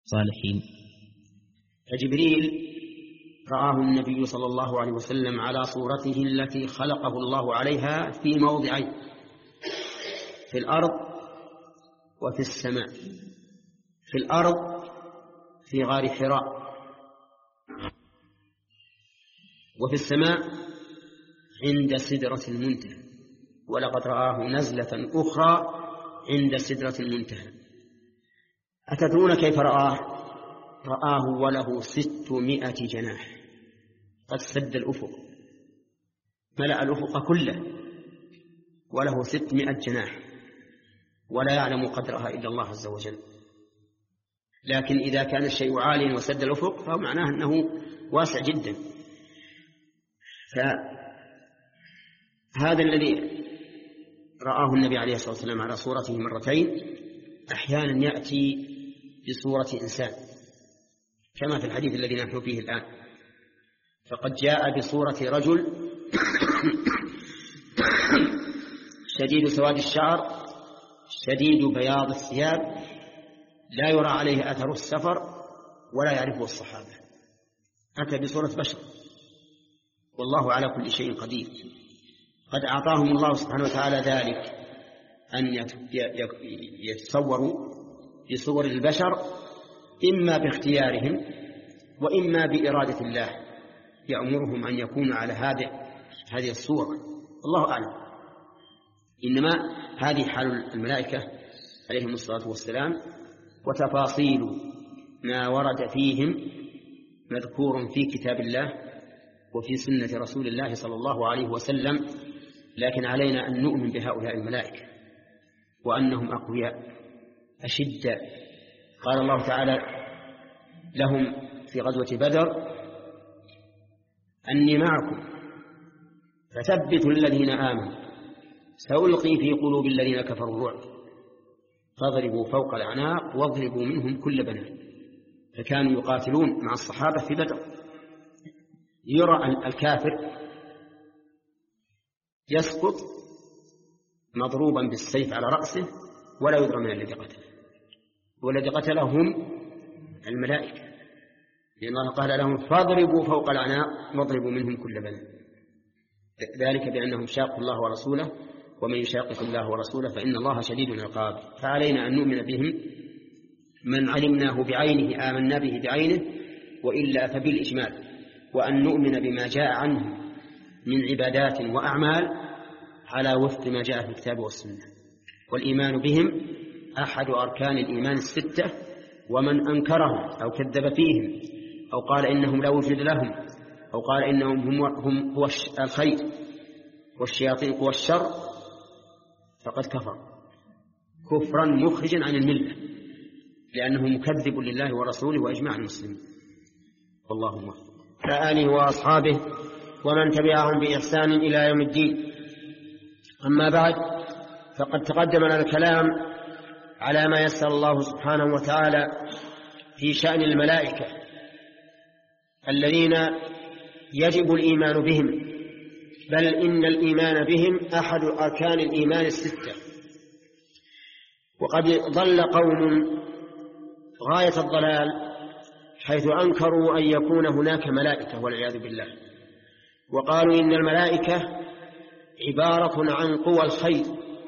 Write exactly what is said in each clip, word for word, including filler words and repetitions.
صالحين. فجبريل رآه النبي صلى الله عليه وسلم على صورته التي خلقه الله عليها في موضعين، في الأرض وفي السماء. في الأرض في غار حراء، وفي السماء عند سدرة المنتهى، ولقد رآه نزلة أخرى عند سدرة المنتهى. أتدرون كيف رآه؟ رآه وله ستمائة جناح، قد سد الأفق، ملأ الأفق كله، وله ستمائة جناح، ولا يعلم قدرها إلا الله عز وجل. لكن إذا كان الشيء عاليا وسد الأفق فهو معناه أنه واسع جدا. فهذا الذي رآه النبي عليه الصلاة والسلام على صورته مرتين أحيانا يأتي بصورة إنسان كما في الحديث الذي نحن فيه الآن، فقد جاء بصورة رجل شديد سواد الشعر شديد بياض الثياب، لا يرى عليه أثر السفر ولا يعرفه الصحابة، أتى بصورة بشر، والله على كل شيء قدير. قد أعطاهم الله سبحانه وتعالى ذلك أن يتصوروا بصور البشر إما باختيارهم وإما بإرادة الله يأمرهم أن يكونوا على هذه هذه الصورة، الله أعلم. إنما هذه حال الملائكة عليهم الصلاة والسلام، وتفاصيل ما ورد فيهم مذكور في كتاب الله وفي سنة رسول الله صلى الله عليه وسلم. لكن علينا أن نؤمن بهؤلاء الملائكة وأنهم أقوياء أشداء. قال الله تعالى لهم في غزوة بدر: أني معكم فثبتوا الذين آمنوا سألقي في قلوب الذين كفروا الرعب فاضربوا فوق الأعناق واضربوا منهم كل بنان. فكانوا يقاتلون مع الصحابة في بدر، يرى الكافر يسقط مضروبا بالسيف على رأسه ولا يدرى من الذي قتله، والذي قتله هم الملائكة، لأن الله قال لهم فاضربوا فوق الأعناق واضربوا منهم كل بنان، ذلك بأنهم شاقوا الله ورسوله، ومن يشاقق الله ورسوله فإن الله شديد العقاب. فعلينا أن نؤمن بهم، من علمناه بعينه آمنا به بعينه، وإلا فبالإجمال، وأن نؤمن بما جاء عنه من عبادات وأعمال على وفق ما جاء في الكتاب والسنة. والإيمان بهم أحد أركان الإيمان الستة، ومن أنكرهم أو كذب فيهم أو قال إنهم لا وجود لهم أو قال إنهم هم, هم هو الخير والشياطين هو الشر فقد كفر كفرا مخرجا عن الملة، لأنه مكذب لله ورسوله وإجماع المسلمين. والله موفق. آله وأصحابه ومن تبعهم بإحسان إلى يوم الدين. أما بعد، فقد تقدم لنا الكلام على ما يسر الله سبحانه وتعالى في شأن الملائكة الذين يجب الإيمان بهم، بل إن الإيمان بهم أحد أركان الإيمان الستة. وقد ضل قوم غاية الضلال حيث أنكروا أن يكون هناك ملائكة والعياذ بالله، وقالوا إن الملائكة عبارة عن قوى الخير،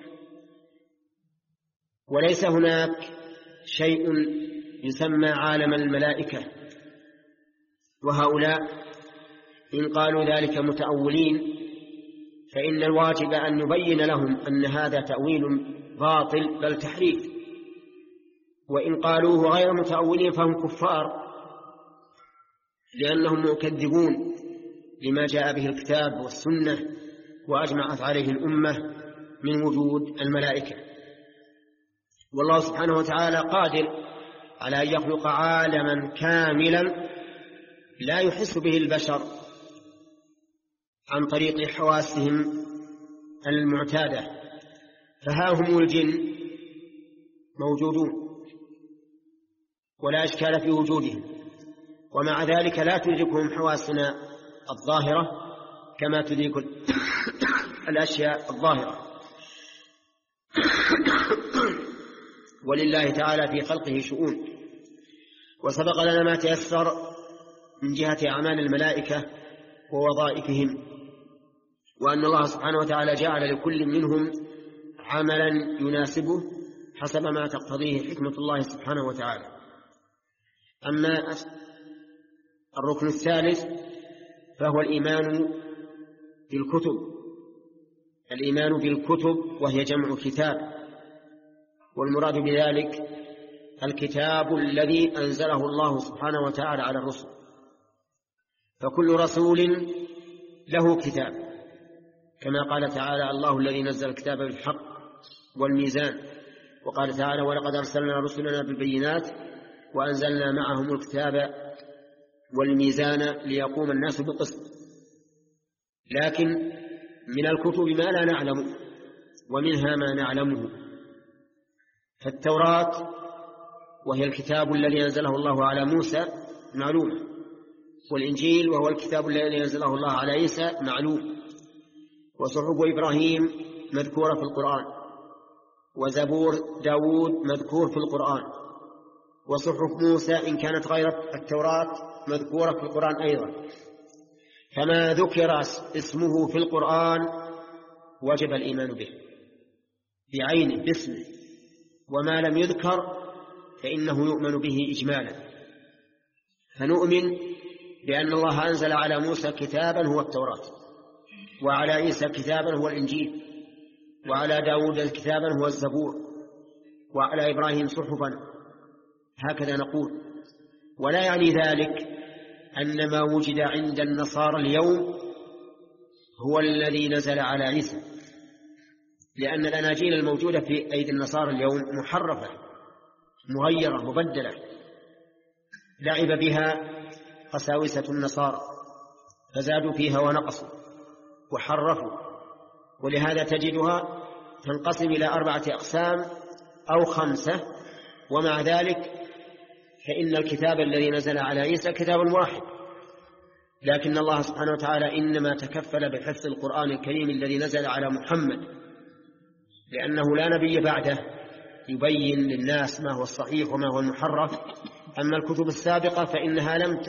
وليس هناك شيء يسمى عالم الملائكة. وهؤلاء إن قالوا ذلك متأولين، فإن الواجب أن نبين لهم أن هذا تأويل باطل بل تحريف. وإن قالوه غير متأولين فهم كفار، لأنهم مكذبون لما جاء به الكتاب والسنة وأجمعت عليه الأمة من وجود الملائكة. والله سبحانه وتعالى قادر على أن يخلق عالما كاملا لا يحس به البشر عن طريق حواسهم المعتادة، فها هم الجن موجودون ولا إشكال في وجودهم، ومع ذلك لا تدركهم حواسنا الظاهرة كما تدرك الأشياء الظاهرة. ولله تعالى في خلقه شؤون، وسبق لنا ما تيسر من جهة أعمال الملائكة ووظائفهم، وأن الله سبحانه وتعالى جعل لكل منهم عملا يناسبه حسب ما تقتضيه حكمة الله سبحانه وتعالى. أما الركن الثالث فهو الإيمان بالكتب، الإيمان بالكتب وهي جمع كتاب، والمراد بذلك الكتاب الذي أنزله الله سبحانه وتعالى على الرسل، فكل رسول له كتاب، كما قال تعالى: الله الذي نزل الكتاب بالحق والميزان، وقال تعالى: ولقد أرسلنا رسلنا بالبينات وأنزلنا معهم الكتاب والميزان ليقوم الناس بالقسط. لكن من الكتب ما لا نعلم ومنها ما نعلمه، فالتوراة وهي الكتاب الذي أنزله الله على موسى معلوم، والإنجيل وهو الكتاب الذي أنزله الله على عيسى معلوم، وصحف إبراهيم مذكورة في القرآن، وزبور داود مذكور في القرآن، وصحف موسى إن كانت غير التوراة مذكورة في القرآن أيضا. فما ذكر اسمه في القرآن وجب الإيمان به بعينه باسمه، وما لم يذكر فإنه يؤمن به إجمالا. فنؤمن بأن الله أنزل على موسى كتابا هو التوراة، وعلى عيسى كتابا هو الإنجيل، وعلى داود كتابا هو الزبور، وعلى إبراهيم صحفا، هكذا نقول. ولا يعني ذلك أن ما وجد عند النصارى اليوم هو الذي نزل على عيسى، لأن الأناجيل الموجودة في أيدي النصارى اليوم محرفة مغيرة مبدلة، لعب بها قساوسة النصارى فزادوا فيها ونقصوا وحرفوا، ولهذا تجدها تنقسم إلى أربعة أقسام أو خمسة، ومع ذلك فإن الكتاب الذي نزل على عيسى كتاب واحد، لكن الله سبحانه وتعالى إنما تكفل بحفظ القرآن الكريم الذي نزل على محمد، لأنه لا نبي بعده يبين للناس ما هو الصحيح وما هو المحرف. أما الكتب السابقة فإنها لم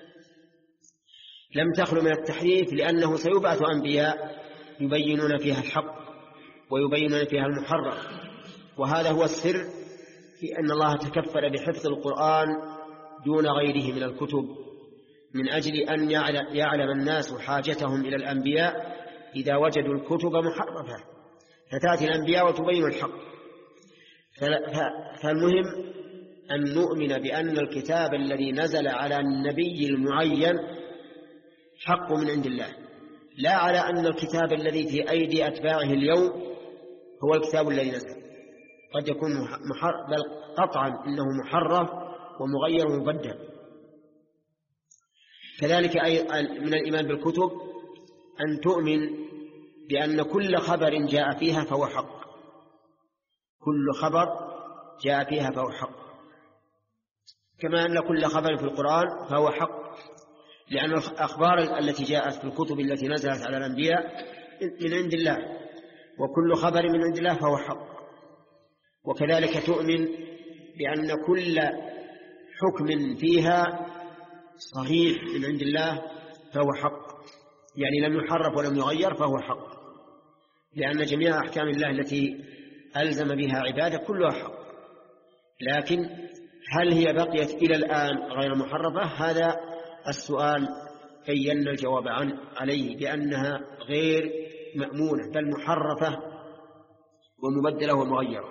لم تخلو من التحريف، لأنه سيبعث أنبياء يبينون فيها الحق ويبينون فيها المحرف، وهذا هو السر في أن الله تكفل بحفظ القرآن دون غيره من الكتب، من أجل أن يعلم الناس حاجتهم إلى الأنبياء إذا وجدوا الكتب محرفة، فتأتي الأنبياء وتبين الحق. فالمهم أن نؤمن بأن الكتاب الذي نزل على النبي المعين حق من عند الله، لا على أن الكتاب الذي في أيدي أتباعه اليوم هو الكتاب الذي نزل، قد يكون محرف، بل قطعا إنه محرف ومغير ومبدل. كذلك من الإيمان بالكتب أن تؤمن بأن كل خبر جاء فيها فهو حق، كل خبر جاء فيها فهو حق، كما أن كل خبر في القرآن فهو حق، لأن الأخبار التي جاءت في الكتب التي نزلت على الأنبياء من عند الله، وكل خبر من عند الله فهو حق. وكذلك تؤمن بأن كل حكم فيها صحيح من عند الله فهو حق، يعني لم يحرف ولم يغير فهو حق، لأن جميع أحكام الله التي ألزم بها عباده كلها حق. لكن هل هي بقيت إلى الآن غير محرفة؟ هذا السؤال بينا الجواب عنه عليه بأنها غير مأمونة، بل محرفة ومبدلة ومغيرة.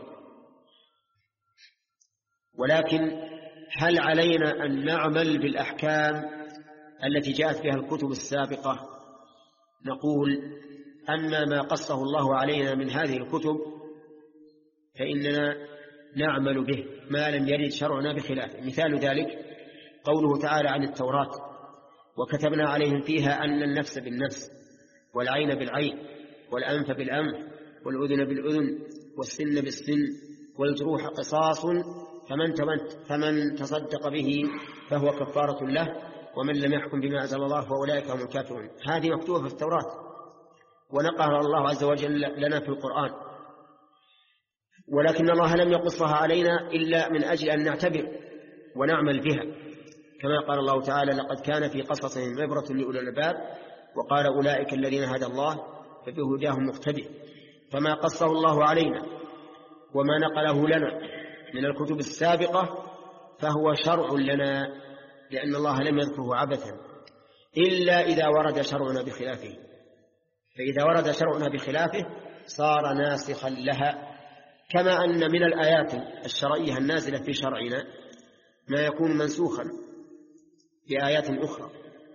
ولكن هل علينا أن نعمل بالأحكام التي جاءت بها الكتب السابقة؟ نقول: أما ما قصه الله علينا من هذه الكتب فإننا نعمل به ما لم يرد شرعنا بخلافه. مثال ذلك قوله تعالى عن التوراة: وكتبنا عليهم فيها أن النفس بالنفس والعين بالعين والأنف بالأنف والأذن بالأذن والسن بالسن والجروح قصاص فمن فمن تصدق به فهو كفارة له ومن لم يحكم بما أنزل الله فأولئك هم الكافرون. هذه مكتوبة في التوراة ونقلها الله عز وجل لنا في القرآن، ولكن الله لم يقصها علينا إلا من أجل أن نعتبر ونعمل بها، كما قال الله تعالى: لقد كان في قصصهم عبرة لأولي الألباب، وقال: أولئك الذين هدى الله فبهداهم مقتدي. فما قصه الله علينا وما نقله لنا من الكتب السابقة فهو شرع لنا، لأن الله لم يذكره عبثا، إلا إذا ورد شرعنا بخلافه. فإذا ورد شرعنا بخلافه صار ناسخا لها، كما أن من الآيات الشرعية النازلة في شرعنا ما يكون منسوخا بآيات أخرى.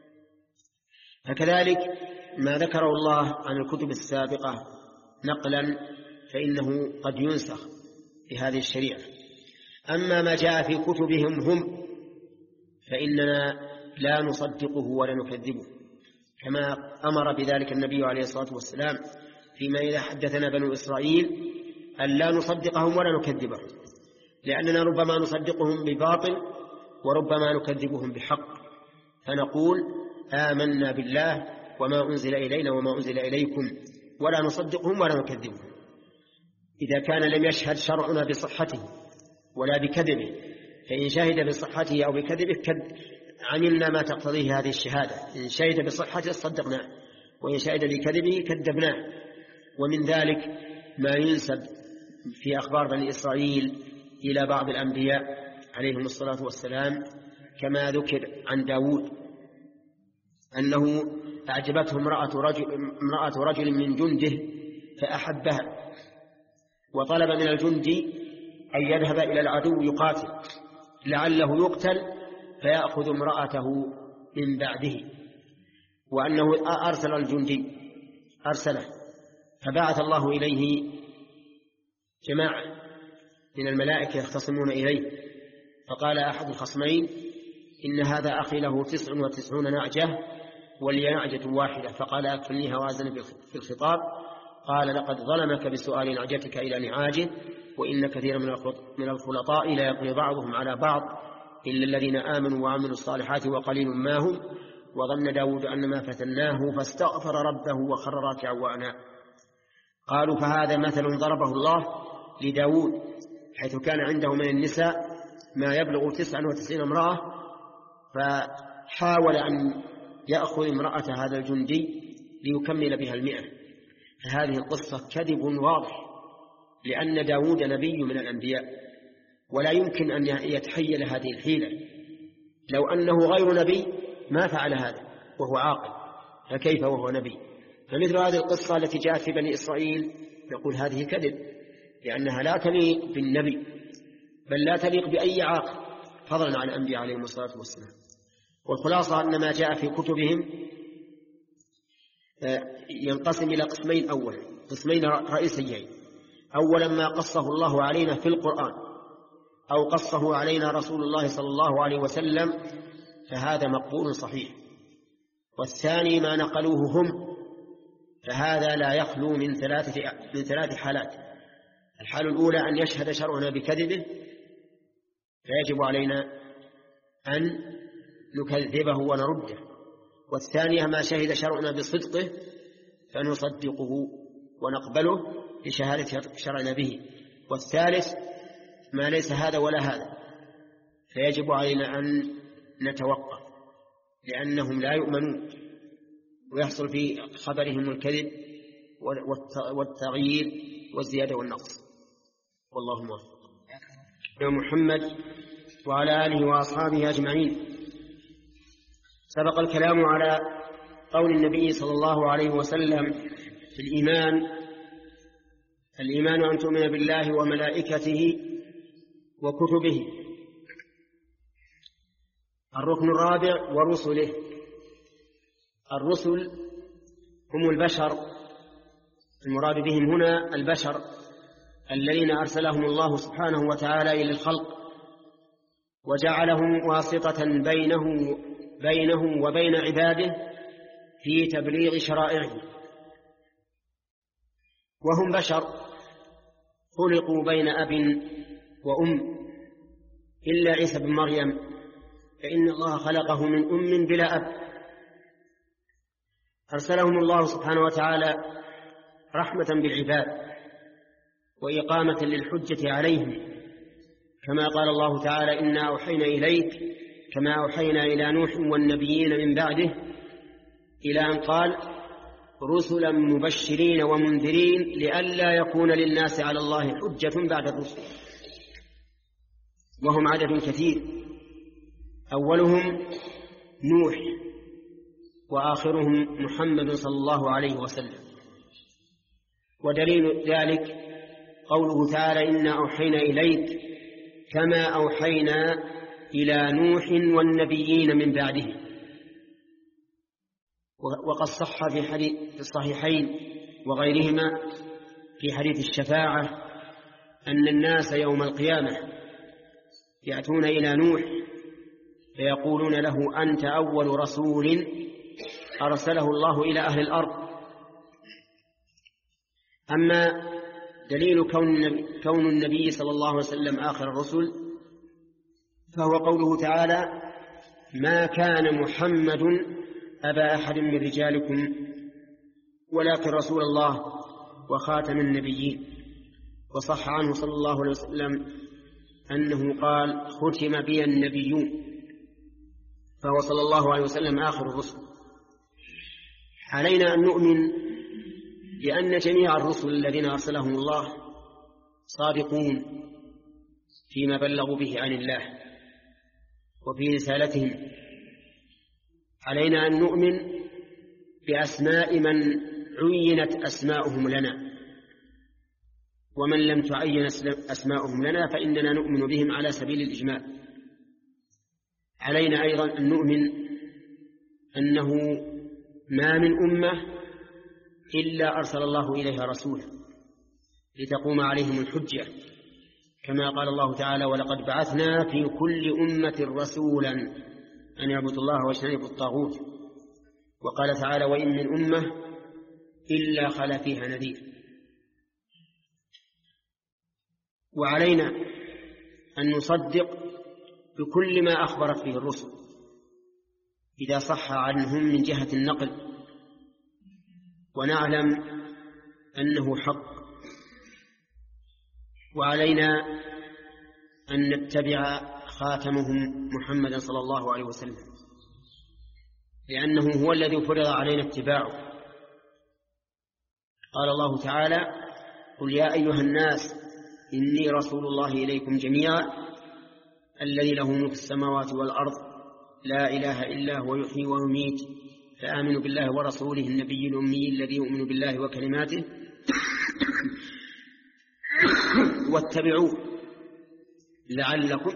فكذلك ما ذكره الله عن الكتب السابقة نقلا فإنه قد ينسخ بهذه الشريعة. أما ما جاء في كتبهم هم فإننا لا نصدقه ولا نكذبه، كما أمر بذلك النبي عليه الصلاة والسلام فيما إذا حدثنا بنو إسرائيل أن لا نصدقهم ولا نكذبهم، لأننا ربما نصدقهم بباطل وربما نكذبهم بحق، فنقول: آمنا بالله وما أنزل إلينا وما أنزل إليكم، ولا نصدقهم ولا نكذبهم. إذا كان لم يشهد شرعنا بصحته ولا بكذبه، فإن شهد بصحته أو بكذبه عملنا ما تقتضيه هذه الشهادة. إن شهد بصحته صدقناه، وإن شهد بكذبه كذبناه. ومن ذلك ما ينسب في أخبار بني إسرائيل إلى بعض الأنبياء عليهم الصلاة والسلام، كما ذكر عن داود أنه أعجبته امرأة رجل, امرأة رجل من جنده فأحبها، وطلب من الجندي أن يذهب إلى العدو يقاتل لعله يقتل فيأخذ امرأته من بعده، وأنه أرسل الجندي أرسله، فبعث الله إليه جماعة من الملائكة يختصمون إليه، فقال أحد الخصمين: إن هذا أخي له تسع وتسعون نعجة ولي نعجة واحدة، فقال: أكفلنيها وأزن في الخطاب. قال: لقد ظلمك بسؤال نعجتك إلى نعاجه، وإن كثير من الخلطاء لا يقضي بعضهم على بعض إلا الذين آمنوا وعملوا الصالحات وقليل ما هم. وظن داود أن ما فتناه فاستغفر ربه وخر راكعا وأناب. قالوا: فهذا مثل ضربه الله لداود، حيث كان عنده من النساء ما يبلغ تسعة وتسعين امرأة، فحاول أن يأخذ امرأة هذا الجندي ليكمل بها المئة. فهذه القصة كذب واضح، لأن داود نبي من الأنبياء، ولا يمكن أن يتحيل هذه الحيلة. لو أنه غير نبي ما فعل هذا وهو عاقل، فكيف وهو نبي؟ فمثل هذه القصة التي جاءت في بني إسرائيل نقول هذه كذب، لأنها لا تليق بالنبي، بل لا تليق بأي عاقل فضلا عن الأنبياء عليهم الصلاة والسلام. والخلاصة أن ما جاء في كتبهم ينقسم إلى قسمين أولا قسمين رئيسيين: أولا ما قصه الله علينا في القرآن أو قصه علينا رسول الله صلى الله عليه وسلم، فهذا مقبول صحيح. والثاني ما نقلوه هم، فهذا لا يخلو من ثلاثة من ثلاث حالات: الحال الأولى أن يشهد شرعنا بكذبه فيجب علينا أن نكذبه ونرده، والثانية ما شهد شرعنا بصدقه فنصدقه ونقبله لشهادة شرعنا به، والثالث ما ليس هذا ولا هذا فيجب علينا أن نتوقف، لأنهم لا يؤمنون ويحصل في خبرهم الكذب والتغيير والزيادة والنقص. والله موفق. يا محمد وعلى آله وأصحابه أجمعين. سبق الكلام على قول النبي صلى الله عليه وسلم في الإيمان: الإيمان أن تؤمن بالله وملائكته وكتبه. الركن الرابع ورسله. الرسل هم البشر، المراد بهم هنا البشر الذين أرسلهم الله سبحانه وتعالى إلى الخلق، وجعلهم واسطة بينه بينه وبين عباده في تبليغ شرائعه. وهم بشر خلقوا بين أب وأم، إلا عيسى بن مريم فإن الله خلقه من أم بلا أب. أرسلهم الله سبحانه وتعالى رحمة بالعباد وإقامة للحجة عليهم، كما قال الله تعالى إنا أوحينا إليك كما أوحينا إلى نوح والنبيين من بعده، إلى أن قال رسلا مبشرين ومنذرين لئلا يكون للناس على الله حجة بعد الرسل. وهم عدد كثير، أولهم نوح وآخرهم محمد صلى الله عليه وسلم. ودليل ذلك قوله تعالى إنا أوحينا إليك كما أوحينا إلى نوح والنبيين من بعده. وقد صح في حديث الصحيحين وغيرهما في حديث الشفاعة أن الناس يوم القيامة يأتون إلى نوح فيقولون له أنت أول رسول أرسله الله إلى أهل الأرض. أما دليل كون النبي صلى الله عليه وسلم آخر الرسل فهو قوله تعالى ما كان محمد أبا أحد من رجالكم ولكن رسول الله وخاتم النبيين. وصح عنه صلى الله عليه وسلم أنه قال ختم بي النبيون، فهو صلى الله عليه وسلم آخر الرسل. علينا أن نؤمن بأن جميع الرسل الذين أرسلهم الله صادقون فيما بلغوا به عن الله وفي رسالتهم. علينا أن نؤمن بأسماء من عينت أسماؤهم لنا، ومن لم تعين أسماؤهم لنا فإننا نؤمن بهم على سبيل الإجمال. علينا أيضا أن نؤمن أنه ما من أمة إلا أرسل الله إليها رسولا لتقوم عليهم الحجة، كما قال الله تعالى ولقد بعثنا في كل أمة رسولا أن يعبدوا الله واجتنبوا الطاغوت. وقال تعالى وإن من أمة إلا خلا فيها نذير. وعلينا أن نصدق بكل ما أخبرت به الرسل إذا صح عنهم من جهة النقل، ونعلم أنه حق. وعلينا أن نتبع خاتمهم محمد صلى الله عليه وسلم، لأنه هو الذي فرض علينا اتباعه. قال الله تعالى قل يا أيها الناس إني رسول الله إليكم جميعا الذي له ملك السماوات والأرض لا إله إلا هو يحيي ويميت فآمنوا بالله ورسوله النبي الأمي الذي يؤمن بالله وكلماته واتبعوه لعلكم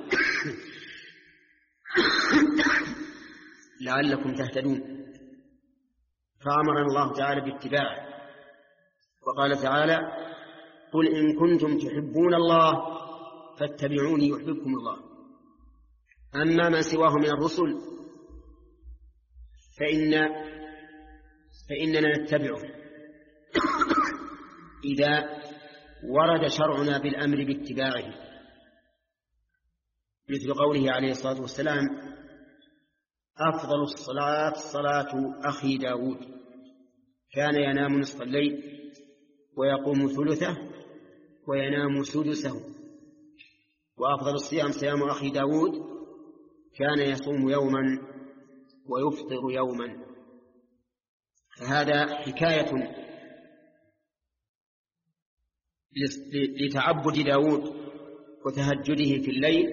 لعلكم تهتدون. فأمرنا الله تعالى باتباعه، وقال تعالى قل إن كنتم تحبون الله فاتبعوني يحببكم الله. أما ما سواه من الرسل فإن فإننا نتبعه إذا ورد شرعنا بالأمر باتباعه، مثل قوله عليه الصلاة والسلام أفضل الصلاة صلاة أخي داود كان ينام نصف الليل ويقوم ثلثه وينام سدسه، وأفضل الصيام صيام أخي داود كان يصوم يوما ويفطر يوما. فهذا حكاية لتعبد داود وتهجده في الليل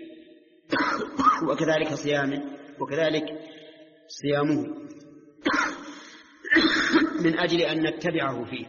وكذلك صيامه وكذلك صيامه من أجل أن نتبعه فيه.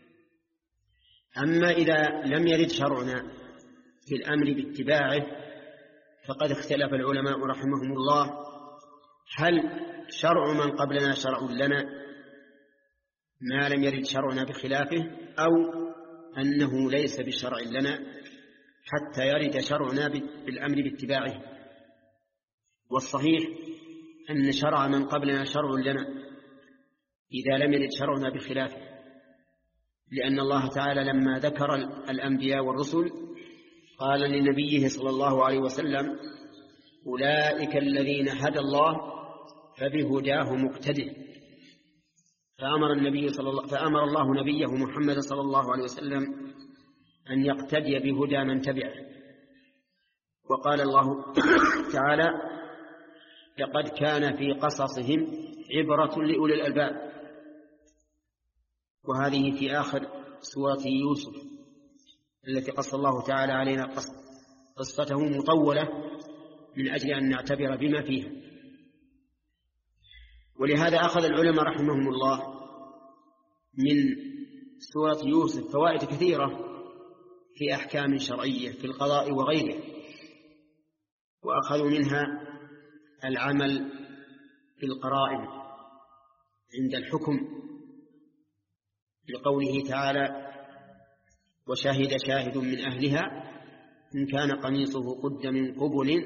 أما إذا لم يرد شرعنا في الأمر باتباعه فقد اختلف العلماء رحمهم الله هل شرع من قبلنا شرع لنا ما لم يرد شرعنا بخلافه، أو أنه ليس بشرع لنا حتى يرد شرعنا بالأمر باتباعه. والصحيح أن شرع من قبلنا شرع لنا إذا لم يرد شرعنا بخلافه، لأن الله تعالى لما ذكر الأنبياء والرسل قال لنبيه صلى الله عليه وسلم أولئك الذين هدى الله فبهداه مقتده. فأمر, النبي صلى الله فأمر الله نبيه محمد صلى الله عليه وسلم أن يقتدي بهدى من تبعه. وقال الله تعالى: لقد كان في قصصهم عبرة لأولي الألباب. وهذه في آخر سورة يوسف التي قص الله تعالى علينا قصته مطولة من أجل أن نعتبر بما فيها. ولهذا أخذ العلماء رحمهم الله من سورة يوسف فوائد كثيرة في أحكام شرعية في القضاء وغيره، وأخذوا منها العمل بالقرائن عند الحكم لقوله تعالى: وشهد شاهد من أهلها إن كان قميصه قد من قبل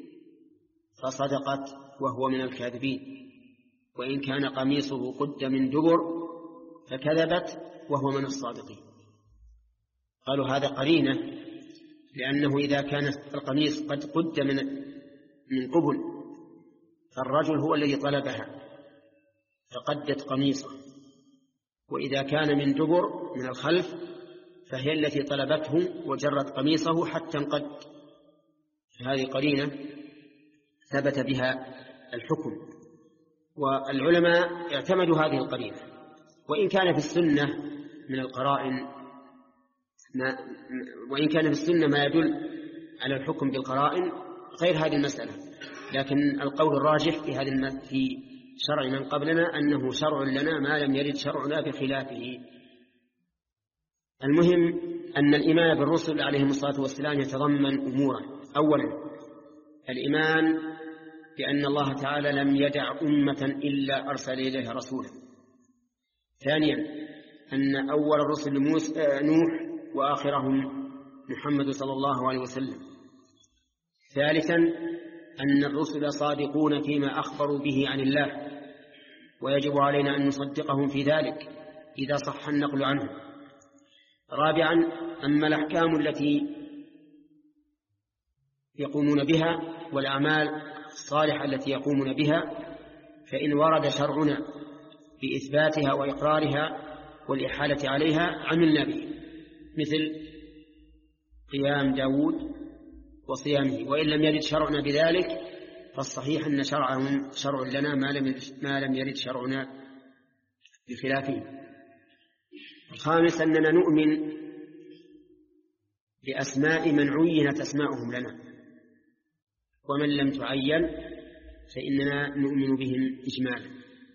فصدقت وهو من الكاذبين وإن كان قميصه قد من دبر فكذبت وهو من الصادقين. قالوا هذا قرينة، لأنه إذا كان القميص قد قد من من قبل فالرجل هو الذي طلبها فقدت قميصه، وإذا كان من دبر من الخلف فهي التي طلبته وجرت قميصه حتى انقد. هذه قرينة ثبت بها الحكم، والعلماء اعتمدوا هذه القرينة. وإن كان في السنة من القرائن ما وإن كان في السنة ما يدل على الحكم بالقرائن غير هذه المسألة، لكن القول الراجح في هذه في شرع من قبلنا أنه شرع لنا ما لم يرد شرعنا بخلافه. المهم أن الإيمان بالرسل عليهم الصلاة والسلام يتضمن أمورا: أولا الإيمان بأن الله تعالى لم يدع أمة إلا أرسل إليها رسولا. ثانيا أن أول الرسل نوح وآخرهم محمد صلى الله عليه وسلم. ثالثا أن الرسل صادقون فيما أخبروا به عن الله، ويجب علينا أن نصدقهم في ذلك إذا صح النقل عنهم. رابعا أما الأحكام التي يقومون بها والأعمال الصالحة التي يقومون بها فإن ورد شرعنا بإثباتها وإقرارها والإحالة عليها عملنا به، مثل قيام داود وصيامه. وإن لم يرد شرعنا بذلك فالصحيح أن شرعهم شرع لنا ما لم يرد شرعنا بخلافه. الخامس أننا نؤمن بأسماء من عينت أسماؤهم لنا، ومن لم تعين فإننا نؤمن بهم إجمالا،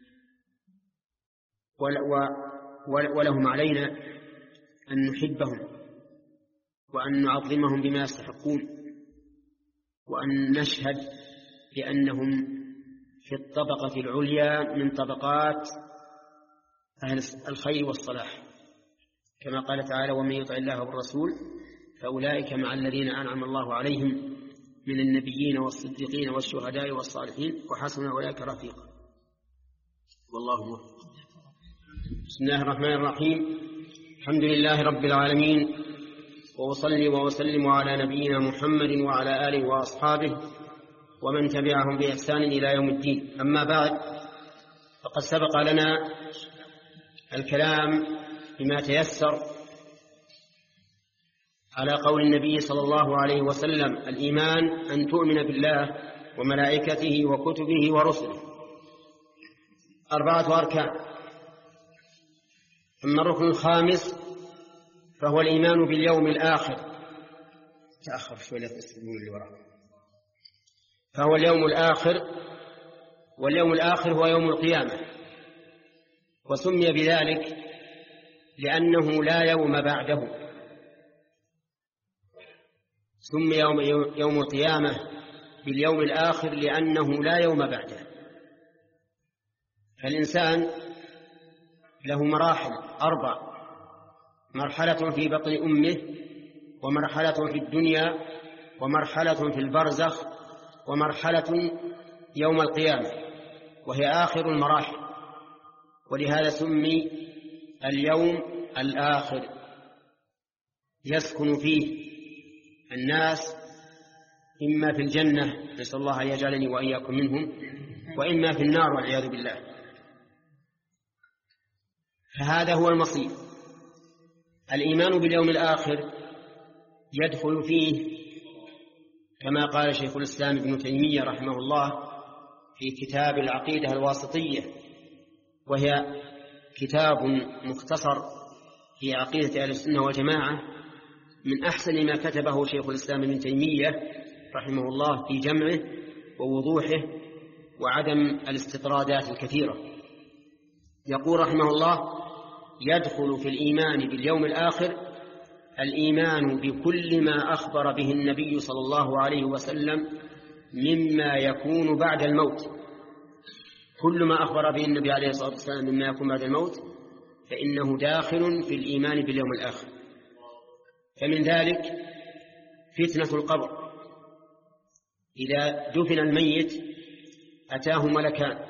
ولهم علينا أن نحبهم وأن نعظمهم بما يستحقون، وأن نشهد بأنهم في الطبقة العليا من طبقات أهل الخير والصلاح، كما قال تعالى: ومن يطع الله والرسول فأولئك مع الذين أنعم الله عليهم من النبيين والصديقين والشهداء والصالحين وحسن أولئك رفيقا. والله موفق. بسم الله الرحمن الرحيم. الحمد لله رب العالمين، وأصلي وأسلم على نبينا محمد وعلى آله وأصحابه ومن تبعهم بإحسان إلى يوم الدين. أما بعد، فقد سبق لنا الكلام بما تيسر على قول النبي صلى الله عليه وسلم: الإيمان أن تؤمن بالله وملائكته وكتبه ورسله. أربعة أركان. أما الركن الخامس فهو الإيمان باليوم الآخر. تأخر شوية تسلمون اللي وراء. فهو اليوم الآخر، واليوم الآخر هو يوم القيامة، وسمي بذلك لأنه لا يوم بعده. سمي يوم, يوم القيامة باليوم الآخر لأنه لا يوم بعده. فالإنسان له مراحل أربع: مرحلة في بطن أمه، ومرحلة في الدنيا، ومرحلة في البرزخ، ومرحلة يوم القيامة، وهي آخر المراحل. ولهذا سمي اليوم الآخر، يسكن فيه الناس إما في الجنة، نسأل الله أن يجعلني وإياكم منهم، وإما في النار والعياذ بالله. فهذا هو المصير. الإيمان باليوم الآخر يدخل فيه كما قال شيخ الإسلام ابن تيمية رحمه الله في كتاب العقيدة الواسطية، وهي كتاب مختصر في عقيدة أهل السنة والجماعة، من أحسن ما كتبه شيخ الإسلام ابن تيمية رحمه الله في جمعه ووضوحه وعدم الاستطرادات الكثيرة. يقول رحمه الله: يدخل في الإيمان باليوم الآخر الإيمان بكل ما أخبر به النبي صلى الله عليه وسلم مما يكون بعد الموت. كل ما أخبر به النبي عليه الصلاة والسلام مما يكون بعد الموت فإنه داخل في الإيمان باليوم الآخر. فمن ذلك فتنة القبر. إذا دفن الميت أتاه ملكان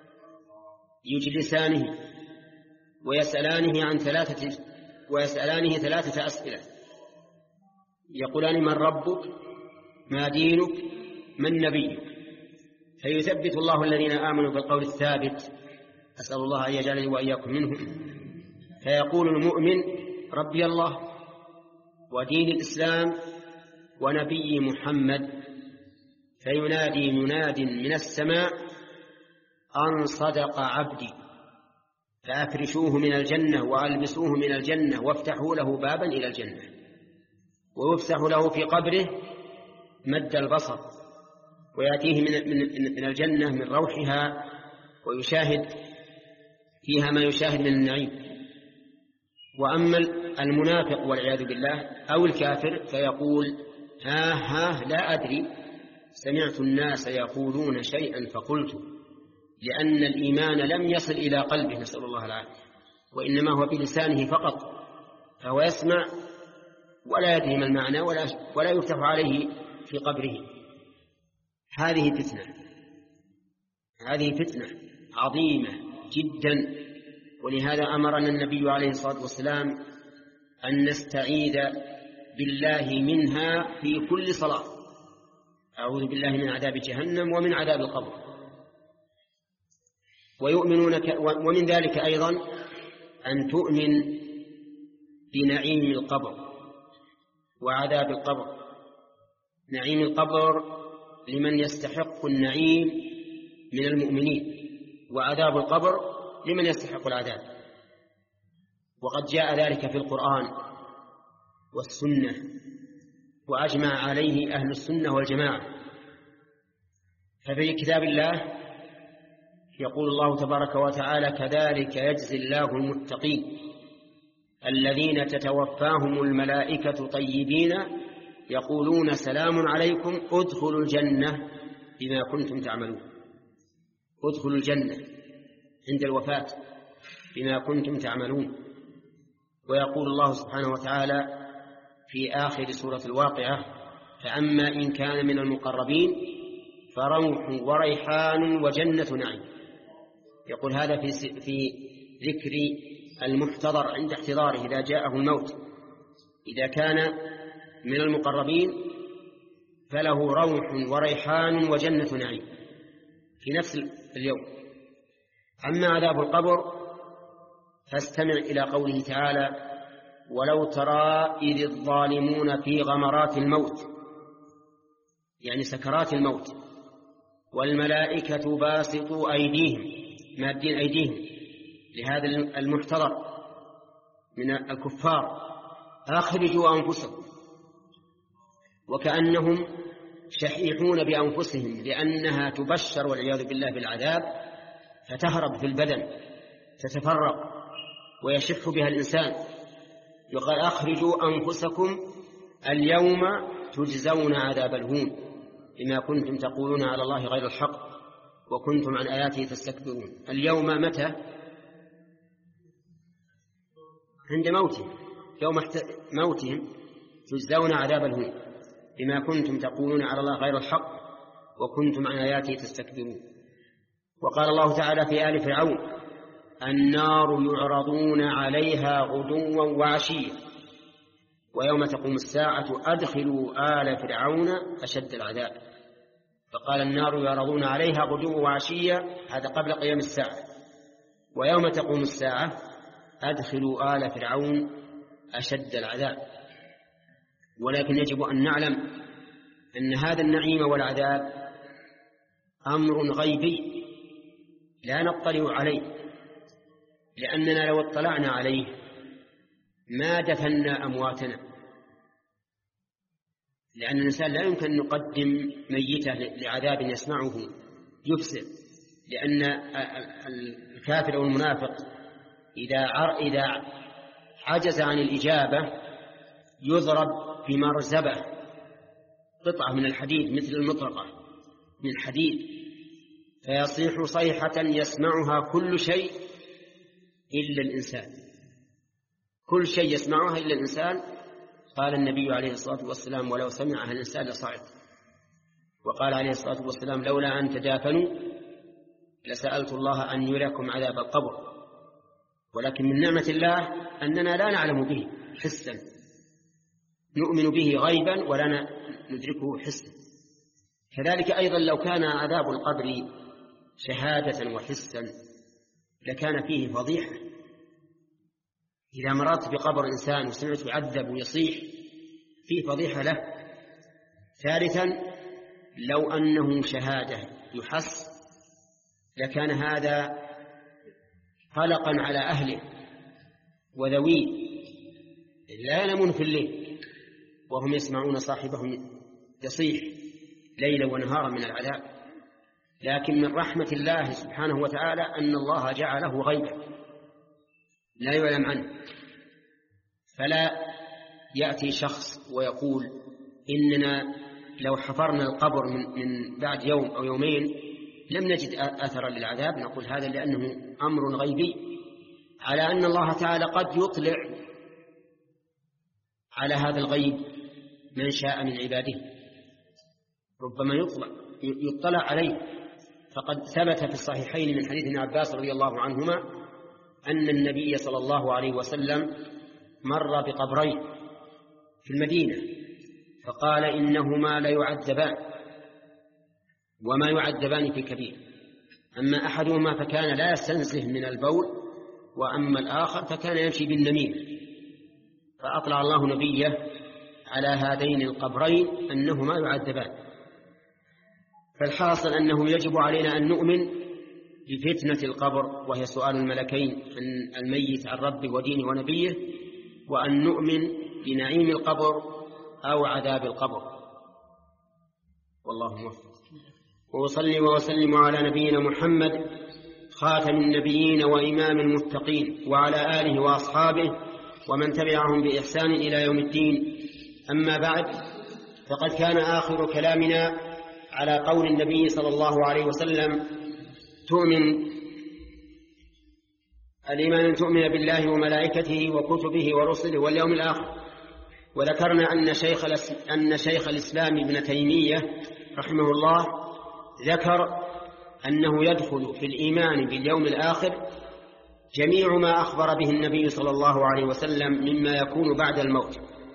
يجلسانه ويسألانه عن ثلاثة ويسألانه ثلاثة أسئلة، يقولان: من ربك؟ ما دينك؟ من نبيك؟ فيثبت الله الذين آمنوا بالقول الثابت، أسأل الله أن يجعلني وإياكم منهم. فيقول المؤمن: ربي الله ودين الإسلام ونبي محمد. فينادي مناد من السماء: أن صدق عبدي، فأفرشوه من الجنة وألبسوه من الجنة وافتحوا له بابا إلى الجنة. ويفتح له في قبره مد البصر، ويأتيه من, من, من الجنة من روحها، ويشاهد فيها ما يشاهد من النعيم. وأما المنافق والعياذ بالله أو الكافر فيقول: ها ها لا أدري، سمعت الناس يقولون شيئا فقلت، لأن الإيمان لم يصل إلى قلبه، نسأل الله العافية، وإنما هو بلسانه فقط، فهو يسمع ولا يدري ما المعنى ولا, ولا يفتح عليه في قبره. هذه فتنة، هذه فتنة عظيمة جدا. ولهذا أمرنا النبي عليه الصلاة والسلام أن نستعيذ بالله منها في كل صلاة: أعوذ بالله من عذاب جهنم ومن عذاب القبر. ويؤمنون ك... ومن ذلك أيضا أن تؤمن بنعيم القبر وعذاب القبر. نعيم القبر لمن يستحق النعيم من المؤمنين، وعذاب القبر لمن يستحق العذاب. وقد جاء ذلك في القرآن والسنة، وأجمع عليه أهل السنة والجماعة. ففي كتاب الله يقول الله تبارك وتعالى: كذلك يجزي الله المتقين الذين تتوفاهم الملائكة طيبين يقولون سلام عليكم ادخلوا الجنة بما كنتم تعملون. ادخلوا الجنة عند الوفاة بما كنتم تعملون. ويقول الله سبحانه وتعالى في آخر سورة الواقعة: فأما إن كان من المقربين فروح وريحان وجنة نعيم. يقول هذا في في ذكر المحتضر عند احتضاره إذا جاءه الموت. إذا كان من المقربين فله روح وريحان وجنة نعيم في نفس اليوم. أما عذاب القبر فاستمع إلى قوله تعالى: ولو ترى إذ الظالمون في غمرات الموت، يعني سكرات الموت، والملائكة باسطوا أيديهم، مادين أيديهم لهذا المحتضر من الكفار: أخرجوا أنفسكم. وكأنهم شحيحون بأنفسهم لأنها تبشر والعياذ بالله بالعذاب، فتهرب في البدن تتفرق ويشح بها الإنسان. يقال: أخرجوا أنفسكم اليوم تجزون عذاب الهون بما كنتم تقولون على الله غير الحق وكنتم عن آياته تستكبرون. اليوم متى؟ عند موتهم، يوم موتهم تجزون عذاب الهون بما كنتم تقولون على الله غير الحق وكنتم عن آياته تستكبرون. وقال الله تعالى في آل فرعون: النار يعرضون عليها غدوا وعشيا ويوم تقوم الساعة أدخلوا آل فرعون أشد العذاب. فقال: النار يعرضون عليها غدوا وعشيا، هذا قبل قيام الساعة. ويوم تقوم الساعة أدخلوا آل فرعون أشد العذاب. ولكن يجب أن نعلم أن هذا النعيم والعذاب أمر غيبي لا نطلع عليه، لأننا لو اطلعنا عليه ما دفنا أمواتنا، لأن الإنسان لا يمكن أن يقدم ميته لعذاب يسمعه يفسد، لأن الكافر أو المنافق إذا إذا عجز عن الإجابة يضرب بمرزبة قطعة من الحديد مثل المطرقة من الحديد فيصيح صيحة يسمعها كل شيء إلا الإنسان، كل شيء يسمعها إلا الإنسان. قال النبي عليه الصلاة والسلام: ولو سمعها الإنسان لصعق. وقال عليه الصلاة والسلام: لولا أن تدافنوا لسألت الله أن يريكم عذاب القبر. ولكن من نعمة الله أننا لا نعلم به حسا، نؤمن به غيبا ولا ندركه حسا. كذلك أيضا لو كان عذاب القبر شهادة وحسا لكان فيه فضيحة. إذا مررت بقبر إنسان وسمعت يعذب ويصيح فيه فضيحة له. ثالثا لو أنه شهادة يحس لكان هذا قلقا على أهله وذويه لا ينامون في الليل وهم يسمعون صاحبهم يصيح ليلا ونهارا من العذاب. لكن من رحمة الله سبحانه وتعالى أن الله جعله غيبا لا يعلم عنه، فلا يأتي شخص ويقول إننا لو حفرنا القبر من, من بعد يوم أو يومين لم نجد أثرا للعذاب، نقول هذا لأنه أمر غيبي، على أن الله تعالى قد يطلع على هذا الغيب من شاء من عباده، ربما يطلع, يطلع عليه. فقد ثبت في الصحيحين من حديث ابن عباس رضي الله عنهما أن النبي صلى الله عليه وسلم مر بقبرين في المدينة فقال: إنهما ليعذبان وما يعذبان في كبير، أما أحدهما فكان لا يستنزه من البول، وأما الآخر فكان يمشي بالنميمة. فأطلع الله نبيه على هذين القبرين أنهما يعذبان. فالحاصل أنه يجب علينا أن نؤمن بفتنة القبر وهي سؤال الملكين عن الميت عن ربه ودينه ونبيه، وأن نؤمن بنعيم القبر أو عذاب القبر. والله موفق. وأصلي وأسلم على نبينا محمد خاتم النبيين وإمام المتقين وعلى آله وأصحابه ومن تبعهم بإحسان إلى يوم الدين. أما بعد، فقد كان آخر كلامنا على قول النبي صلى الله عليه وسلم: تؤمن الإيمان أن تؤمن بالله وملائكته وكتبه ورسله واليوم الآخر. وذكرنا أن شيخ, أن شيخ الإسلام ابن تيمية رحمه الله ذكر أنه يدخل في الإيمان باليوم الآخر جميع ما أخبر به النبي صلى الله عليه وسلم مما يكون بعد الموت.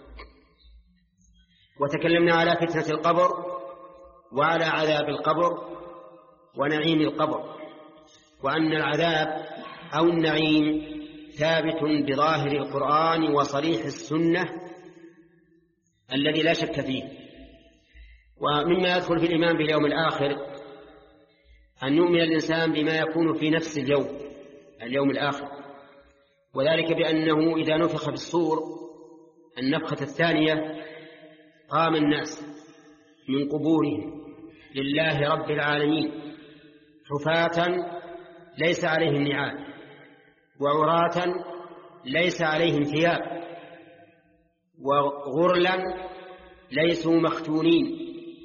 وتكلمنا على فتنة القبر وعلى عذاب القبر ونعيم القبر، وأن العذاب أو النعيم ثابت بظاهر القرآن وصريح السنة الذي لا شك فيه. ومما يدخل في الإيمان باليوم الآخر أن يؤمن الإنسان بما يكون في نفس اليوم اليوم الآخر، وذلك بأنه إذا نفخ في الصور النفخة الثانية قام الناس من قبورهم لله رب العالمين حفاة ليس عليهم نعال وعراة ليس عليهم ثياب وغرلا ليسوا مختونين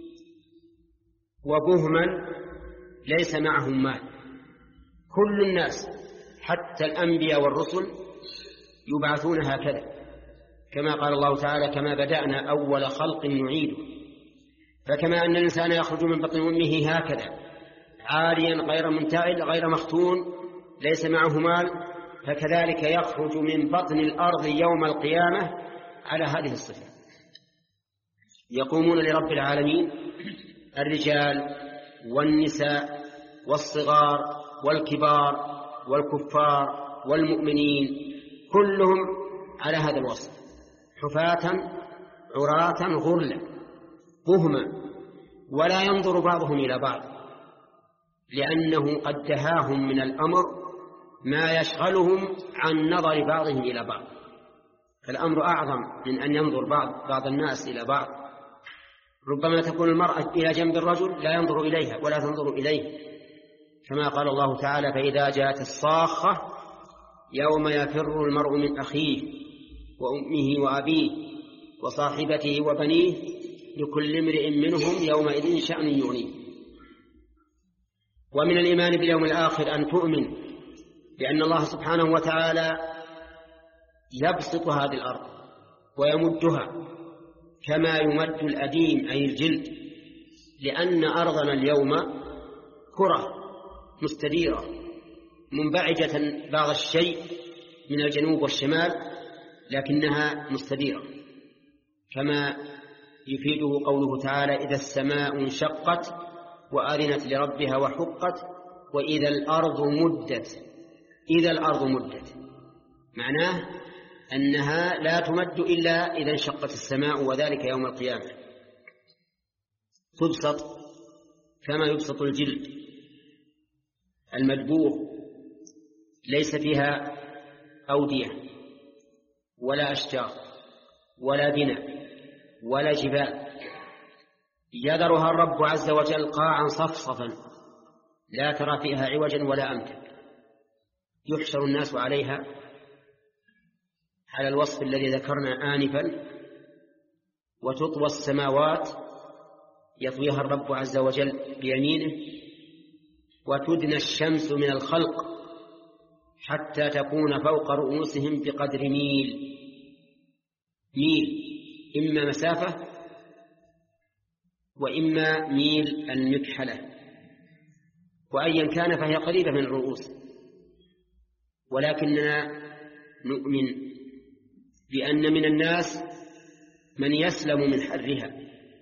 وبهما ليس معهم مال. كل الناس حتى الأنبياء والرسل يبعثون هكذا، كما قال الله تعالى: كما بدأنا أول خلق نعيده. فكما أن الإنسان يخرج من بطن أمه هكذا عاريا غير منتعل غير مختون ليس معه مال، فكذلك يخرج من بطن الأرض يوم القيامة على هذه الصفة. يقومون لرب العالمين الرجال والنساء والصغار والكبار والكفار والمؤمنين كلهم على هذا الوصف: حفاة عراة غرلا بهما ولا ينظر بعضهم إلى بعض، لأنه قد دهاهم من الأمر ما يشغلهم عن نظر بعضهم إلى بعض. فالأمر أعظم من أن ينظر بعض, بعض الناس إلى بعض. ربما تكون المرأة إلى جنب الرجل لا ينظر إليها ولا تنظر إليه، كما قال الله تعالى: فإذا جاءت الصاخة يوم يفر المرء من أخيه وأمه وأبيه وصاحبته وبنيه لكل امرئ منهم يومئذ شأن يغنيه. ومن الإيمان باليوم الآخر أن تؤمن بأن الله سبحانه وتعالى يبسط هذه الأرض ويمدها كما يمد الأديم أي الجلد، لأن أرضنا اليوم كرة مستديرة منبعجة بعض الشيء من الجنوب والشمال، لكنها مستديرة، كما يفيده قوله تعالى: إذا السماء انشقت وأذنت لربها وحقت وإذا الأرض مدت. إذا الأرض مدت معناه أنها لا تمد إلا إذا انشقت السماء، وذلك يوم القيامة. تبسط كما يبسط الجلد المدبوغ، ليس فيها أودية ولا أشجار ولا بناء ولا جبال، يذرها الرب عز وجل قاعا صفصفا لا ترى فيها عوجا ولا أمتا، يحشر الناس عليها على الوصف الذي ذكرنا آنفا، وتطوى السماوات يطويها الرب عز وجل بيمينه، وتدنى الشمس من الخلق حتى تكون فوق رؤوسهم بقدر ميل. ميل إما مسافة وإما ميل المكحلة، وأيا كان فهي قريبة من الرؤوس. ولكننا نؤمن بأن من الناس من يسلم من حرها،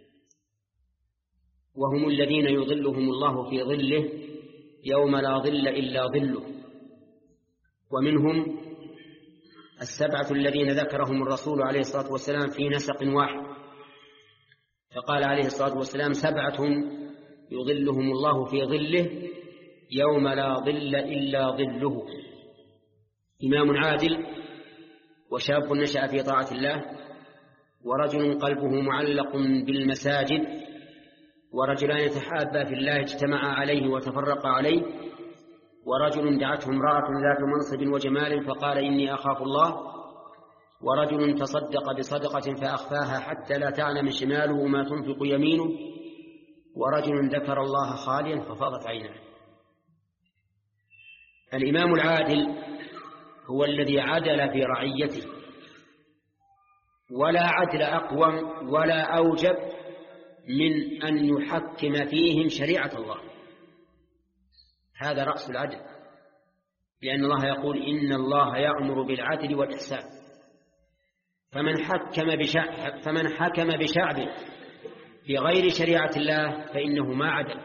وهم الذين يظلهم الله في ظله يوم لا ظل إلا ظله. ومنهم السبعة الذين ذكرهم الرسول عليه الصلاة والسلام في نسق واحد، فقال عليه الصلاة والسلام: سبعة يظلهم الله في ظله يوم لا ظل إلا ظله: إمام عادل، وشاب نشأ في طاعة الله، ورجل قلبه معلق بالمساجد، ورجلان يتحابا في الله اجتمعا عليه وتفرقا عليه، ورجل دعته امرأة ذات منصب وجمال فقال: إني أخاف الله، ورجل تصدق بصدقة فأخفاها حتى لا تعلم شماله ما تنفق يمينه، ورجل ذكر الله خاليا ففاضت عينه. الإمام العادل هو الذي عدل في رعيته، ولا عدل أقوم ولا أوجب من أن يحكم فيهم شريعة الله. هذا رأس العدل، لأن الله يقول: إن الله يأمر بالعدل والإحسان. فمن حكم بشعب فمن حكم بشعب بغير شريعة الله فإنه ما عدل،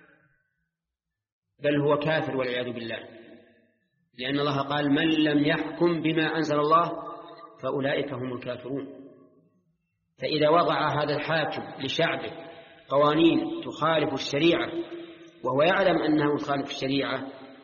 بل هو كافر والعياذ بالله، لأن الله قال: من لم يحكم بما أنزل الله فأولئك هم الكافرون. فإذا وضع هذا الحاكم لشعبه قوانين تخالف الشريعة وهو يعلم أنه يخالف الشريعة،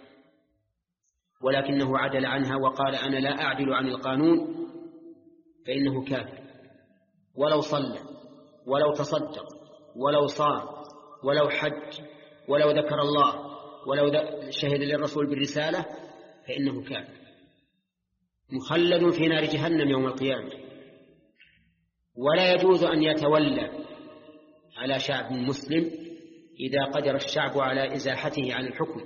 ولكنه عدل عنها وقال: أنا لا أعدل عن القانون، فإنه كافر، ولو صلى ولو تصدق ولو صام ولو حج ولو ذكر الله ولو شهد للرسول بالرسالة فإنه كافر مخلد في نار جهنم يوم القيامة. ولا يجوز أن يتولى على شعب مسلم إذا قدر الشعب على إزاحته عن الحكم.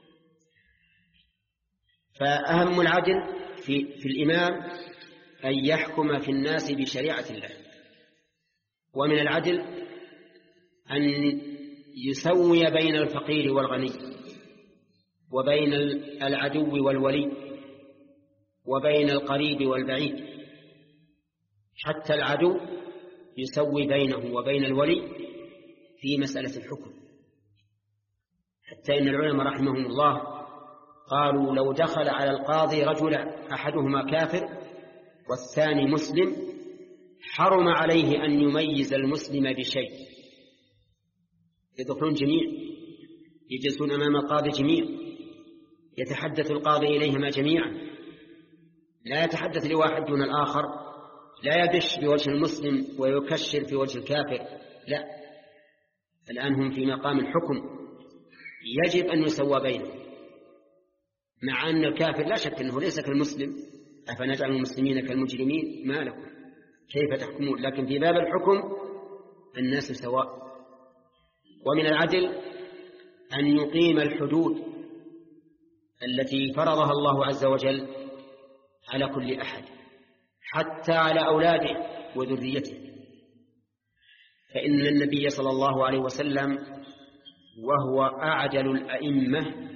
فأهم العدل في, في الإمام أن يحكم في الناس بشريعة الله. ومن العدل أن يسوي بين الفقير والغني، وبين العدو والولي، وبين القريب والبعيد. حتى العدو يسوي بينه وبين الولي في مسألة الحكم، حتى إن العلماء رحمهم الله قالوا: لو دخل على القاضي رجل أحدهما كافر والثاني مسلم حرم عليه أن يميز المسلم بشيء، يدخلون جميع، يجلسون أمام القاضي جميع، يتحدث القاضي إليهما جميعا، لا يتحدث لواحد دون الآخر، لا يدش بوجه المسلم ويكشر في وجه الكافر، لا، الآن هم في مقام الحكم، يجب أن يسوى بينهم، مع أن الكافر لا شك أنه ليس كالمسلم، أفنجعل المسلمين كالمجرمين، ما لكم كيف تحكمون؟ لكن في باب الحكم الناس سواء. ومن العدل أن يقيم الحدود التي فرضها الله عز وجل على كل أحد، حتى على أولاده وذريته. فإن النبي صلى الله عليه وسلم وهو أعدل الأئمة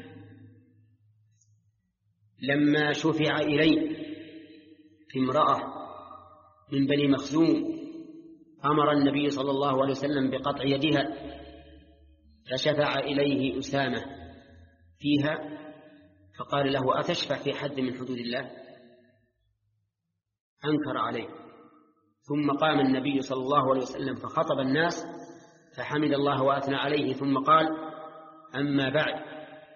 لما شفع إليه في امرأة من بني مخزوم أمر النبي صلى الله عليه وسلم بقطع يدها، فشفع إليه أسامة فيها فقال له: أتشفع في حد من حدود الله؟ أنكر عليه. ثم قام النبي صلى الله عليه وسلم فخطب الناس فحمد الله وأثنى عليه، ثم قال: أما بعد،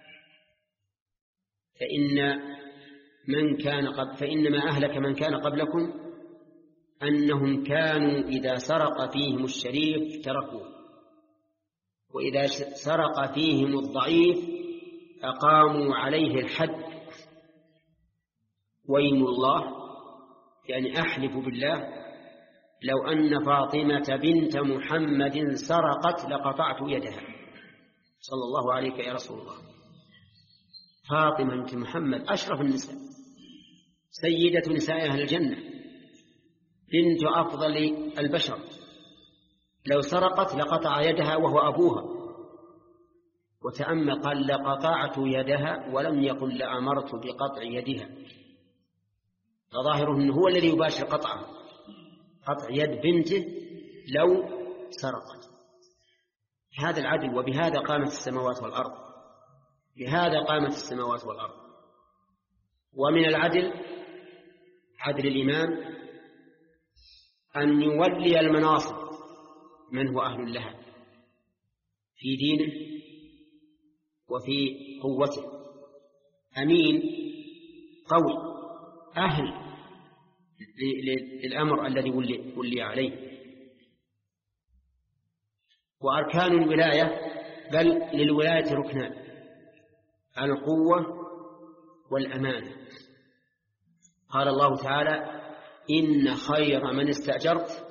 فإن من كان قبل فإنما أهلك من كان قبلكم أنهم كانوا إذا سرق فيهم الشريف تركوه، وإذا سرق فيهم الضعيف أقاموا عليه الحد. ويم الله، يعني أحلف بالله لو أن فاطمة بنت محمد سرقت لقطعت يدها. صلى الله عليك يا رسول الله. فاطمة بنت محمد أشرف النساء، سيدة نساء أهل الجنة، بنت أفضل البشر، لو سرقت لقطع يدها وهو أبوها. وتأمل قال: لقطعت يدها، ولم يقل لأمرت بقطع يدها، فظاهره أنه هو الذي يباشر قطعه، قطع يد بنته لو سرقت. هذا العدل، وبهذا قامت السماوات والأرض، بهذا قامت السماوات والأرض. ومن العدل عدل الإمام أن يولي المناصب من هو أهل لها في دينه وفي قوته، أمين قوي أهل للأمر الذي ولي عليه. وأركان الولاية بل للولاية ركنان: القوة والأمانة. قال الله تعالى: إن خير من استأجرت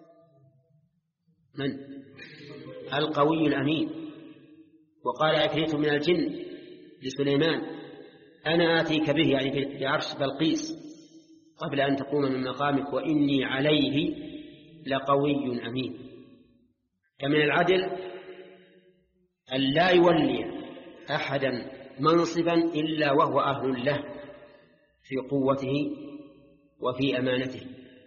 من القوي الأمين. وقال عفريت من الجن لسليمان: أنا آتيك به، يعني بعرش بلقيس، قبل أن تقوم من مقامك، وإني عليه لقوي أمين. فمن العدل أن لا يولي أحدا منصبا إلا وهو أهل له في قوته وفي أمانته،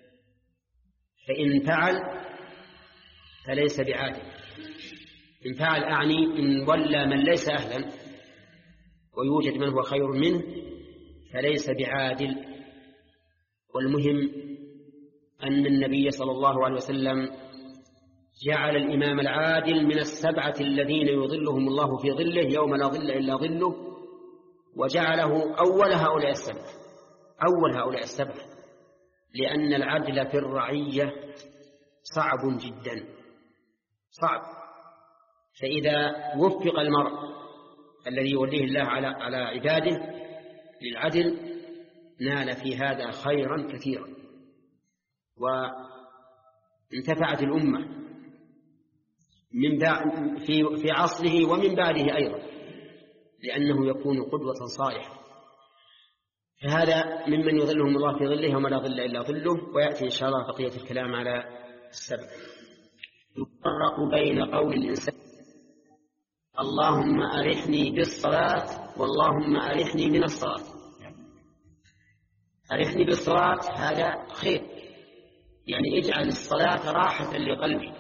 فإن فعل فليس بعادل. إن فعل أعني إن ولى من ليس أهلا ويوجد من هو خير منه فليس بعادل. والمهم أن النبي صلى الله عليه وسلم جعل الإمام العادل من السبعة الذين يظلهم الله في ظله يوم لا ظل إلا ظله، وجعله أول هؤلاء السبعة، أول هؤلاء السبعة، لأن العدل في الرعية صعب جدا، صعب. فإذا وفق المرء الذي يوليه الله على على عباده للعدل نال في هذا خيرا كثيرا، وانتفعت الأمة من في في عصره ومن بعده أيضا، لأنه يكون قدوة صالحة. فهذا ممن يظلهم الله في ظله وما لا ظل إلا ظله. ويأتي إن شاء الله بقية الكلام على السبب. يفرق بين قول الإنسان: اللهم أرحني بالصلاة، واللهم أرحني من الصلاة. أرحني بالصلاة هذا خير، يعني اجعل الصلاة راحة لقلبي.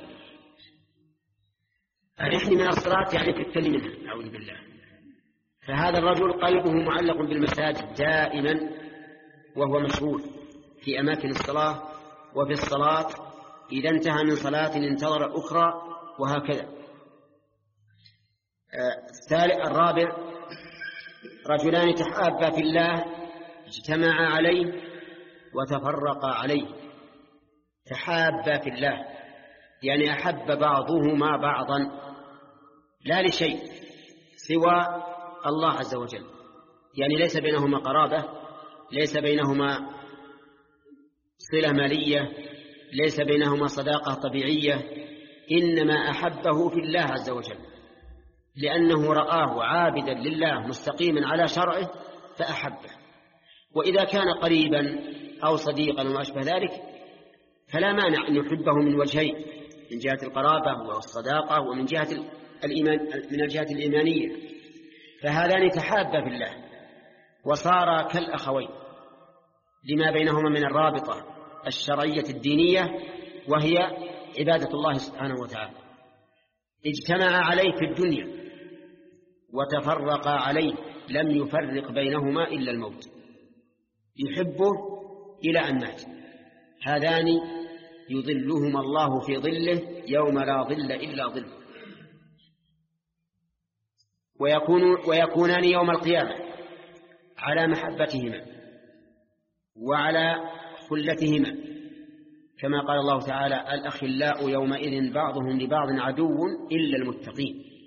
أرحني من الصلاة يعني تكتلي منها، أعوذ بالله. فهذا الرجل قلبه معلق بالمساجد دائما، وهو مشغول في أماكن الصلاة وفي الصلاة، إذا انتهى من صلاة انتظر أخرى، وهكذا. الرابع رجلان تحابا في الله اجتمعا عليه وتفرقا عليه. تحابا في الله يعني أحب بعضهما بعضا لا لشيء سوى الله عز وجل، يعني ليس بينهما قرابة، ليس بينهما صلة مالية، ليس بينهما صداقة طبيعية، إنما أحبه في الله عز وجل لأنه رآه عابدا لله مستقيما على شرعه فأحبه. وإذا كان قريبا أو صديقا وما أشبه ذلك فلا مانع أن يحبه من وجهين، من جهة القرابة والصداقة ومن جهة الإيمان، من الجهة الإيمانية. فهذان تحابا في الله وصار كالأخوين لما بينهما من الرابطة الشرعية الدينية وهي عبادة الله سبحانه وتعالى. اجتمع عليه في الدنيا وتفرق عليه، لم يفرق بينهما إلا الموت، يحبه إلى أن مات. هذان يظلهما الله في ظله يوم لا ظل إلا ظله، ويكون ويكونان يوم القيامة على محبتهما وعلى خلتهما، كما قال الله تعالى: الأخلاء يومئذ بعضهم لبعض عدو إلا المتقين.